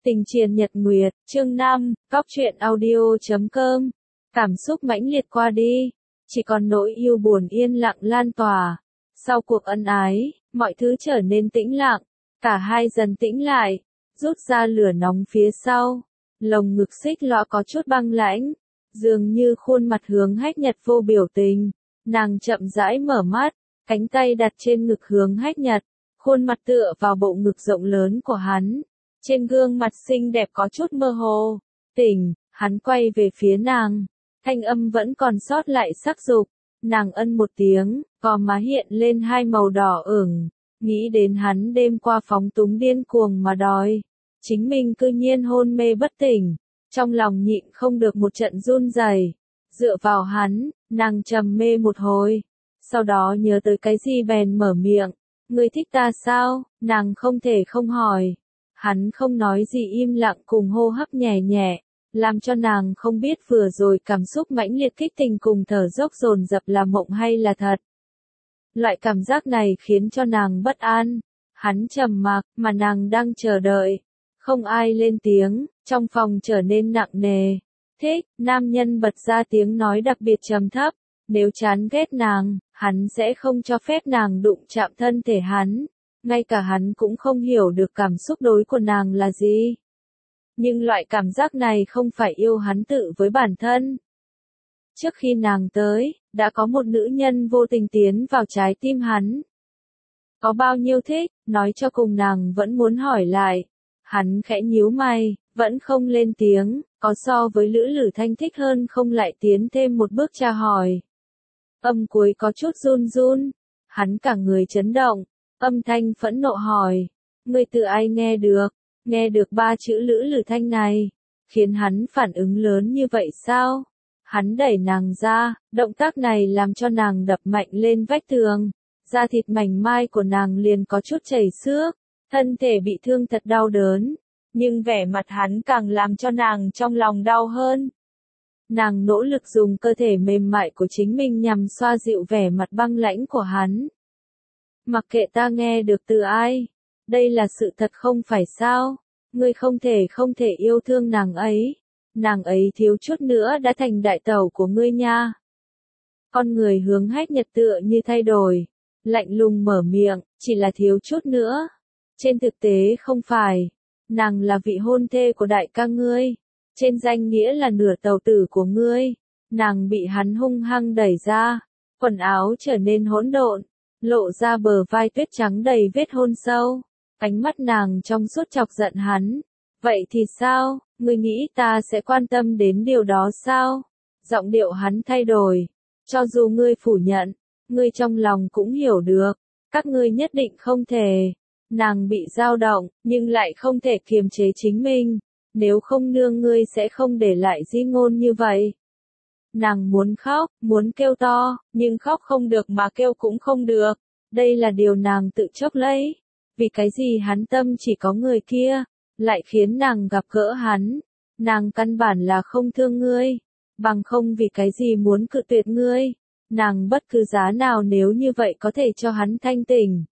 Tình triền nhật nguyệt, chương 5, Cóc truyện audio.com. Cảm xúc mãnh liệt qua đi, chỉ còn nỗi yêu buồn yên lặng lan tỏa. Sau cuộc ân ái, mọi thứ trở nên tĩnh lặng, cả hai dần tĩnh lại, rút ra lửa nóng phía sau. Lồng ngực xích lõa có chút băng lãnh, dường như khuôn mặt hướng Hách Nhật vô biểu tình. Nàng chậm rãi mở mắt, cánh tay đặt trên ngực hướng Hách Nhật, khuôn mặt tựa vào bộ ngực rộng lớn của hắn. Trên gương mặt xinh đẹp có chút mơ hồ. Tỉnh, hắn quay về phía nàng. Thanh âm vẫn còn sót lại sắc dục. Nàng ân một tiếng, gò má hiện lên hai màu đỏ ửng. Nghĩ đến hắn đêm qua phóng túng điên cuồng mà đòi. Chính mình cư nhiên hôn mê bất tỉnh. Trong lòng nhịn không được một trận run rẩy. Dựa vào hắn, nàng trầm mê một hồi. Sau đó nhớ tới cái gì bèn mở miệng. Ngươi thích ta sao? Nàng không thể không hỏi. Hắn không nói gì im lặng cùng hô hấp nhẹ nhẹ, làm cho nàng không biết vừa rồi cảm xúc mãnh liệt kích tình cùng thở dốc dồn dập là mộng hay là thật. Loại cảm giác này khiến cho nàng bất an. Hắn trầm mặc, mà nàng đang chờ đợi. Không ai lên tiếng, trong phòng trở nên nặng nề. Thích, nam nhân bật ra tiếng nói đặc biệt trầm thấp. Nếu chán ghét nàng, hắn sẽ không cho phép nàng đụng chạm thân thể hắn. Ngay cả hắn cũng không hiểu được cảm xúc đối của nàng là gì. Nhưng loại cảm giác này không phải yêu hắn tự với bản thân. Trước khi nàng tới, đã có một nữ nhân vô tình tiến vào trái tim hắn. Có bao nhiêu thích, nói cho cùng nàng vẫn muốn hỏi lại. Hắn khẽ nhíu mày, vẫn không lên tiếng, có so với Lữ Lử Thanh thích hơn không lại tiến thêm một bước tra hỏi. Âm cuối có chút run run, hắn cả người chấn động. Âm thanh phẫn nộ hỏi, ngươi từ ai nghe được ba chữ Lữ Lử Thanh này, khiến hắn phản ứng lớn như vậy sao? Hắn đẩy nàng ra, động tác này làm cho nàng đập mạnh lên vách tường, da thịt mảnh mai của nàng liền có chút chảy xước, thân thể bị thương thật đau đớn, nhưng vẻ mặt hắn càng làm cho nàng trong lòng đau hơn. Nàng nỗ lực dùng cơ thể mềm mại của chính mình nhằm xoa dịu vẻ mặt băng lãnh của hắn. Mặc kệ ta nghe được từ ai, đây là sự thật không phải sao, ngươi không thể yêu thương nàng ấy thiếu chút nữa đã thành đại tẩu của ngươi nha. Con người hướng Hách Nhật tựa như thay đổi, lạnh lùng mở miệng, chỉ là thiếu chút nữa. Trên thực tế không phải, nàng là vị hôn thê của đại ca ngươi, trên danh nghĩa là nửa tẩu tử của ngươi. Nàng bị hắn hung hăng đẩy ra, quần áo trở nên hỗn độn. Lộ ra bờ vai tuyết trắng đầy vết hôn sâu, ánh mắt nàng trong suốt chọc giận hắn. Vậy thì sao, ngươi nghĩ ta sẽ quan tâm đến điều đó sao? Giọng điệu hắn thay đổi, cho dù ngươi phủ nhận, ngươi trong lòng cũng hiểu được, các ngươi nhất định không thể. Nàng bị dao động, nhưng lại không thể kiềm chế chính mình, nếu không nương ngươi sẽ không để lại di ngôn như vậy. Nàng muốn khóc, muốn kêu to, nhưng khóc không được mà kêu cũng không được. Đây là điều nàng tự chuốc lấy. Vì cái gì hắn tâm chỉ có người kia, lại khiến nàng gặp gỡ hắn. Nàng căn bản là không thương ngươi, bằng không vì cái gì muốn cự tuyệt ngươi. Nàng bất cứ giá nào nếu như vậy có thể cho hắn thanh tỉnh.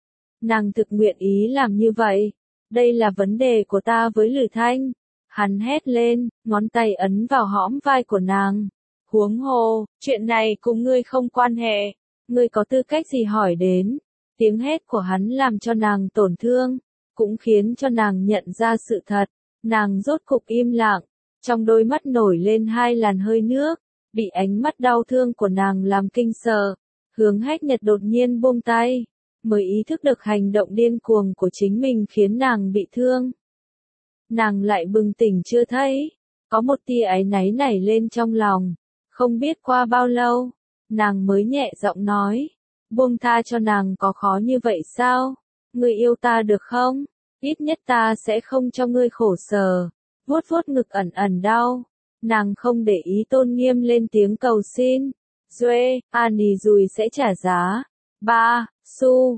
Nàng thực nguyện ý làm như vậy. Đây là vấn đề của ta với Lử Thanh. Hắn hét lên, ngón tay ấn vào hõm vai của nàng. Huống hồ, chuyện này cùng ngươi không quan hệ, ngươi có tư cách gì hỏi đến. Tiếng hét của hắn làm cho nàng tổn thương, cũng khiến cho nàng nhận ra sự thật. Nàng rốt cục im lặng, trong đôi mắt nổi lên hai làn hơi nước, bị ánh mắt đau thương của nàng làm kinh sợ. Hướng Hách Nhật đột nhiên buông tay, mới ý thức được hành động điên cuồng của chính mình khiến nàng bị thương. Nàng lại bừng tỉnh chưa thấy, có một tia áy náy nảy lên trong lòng. Không biết qua bao lâu, nàng mới nhẹ giọng nói, buông tha cho nàng có khó như vậy sao? Ngươi yêu ta được không? Ít nhất ta sẽ không cho ngươi khổ sở. Vuốt vuốt ngực ẩn ẩn đau. Nàng không để ý tôn nghiêm lên tiếng cầu xin. Duệ, Ani Dùi sẽ trả giá. Ba, Su,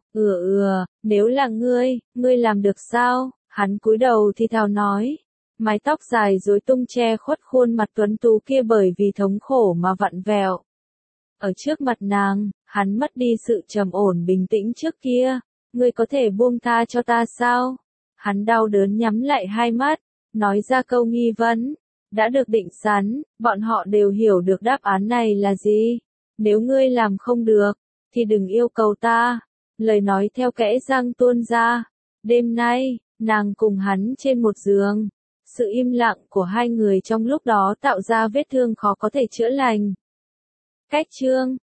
nếu là ngươi làm được sao? Hắn cúi đầu thì thào nói. Mái tóc dài rối tung che khuất khuôn mặt tuấn tú kia bởi vì thống khổ mà vặn vẹo. Ở trước mặt nàng, hắn mất đi sự trầm ổn bình tĩnh trước kia. Ngươi có thể buông tha cho ta sao? Hắn đau đớn nhắm lại hai mắt, nói ra câu nghi vấn. Đã được định sẵn, bọn họ đều hiểu được đáp án này là gì. Nếu ngươi làm không được, thì đừng yêu cầu ta. Lời nói theo kẽ răng tuôn ra. Đêm nay, nàng cùng hắn trên một giường. Sự im lặng của hai người trong lúc đó tạo ra vết thương khó có thể chữa lành. Cách chương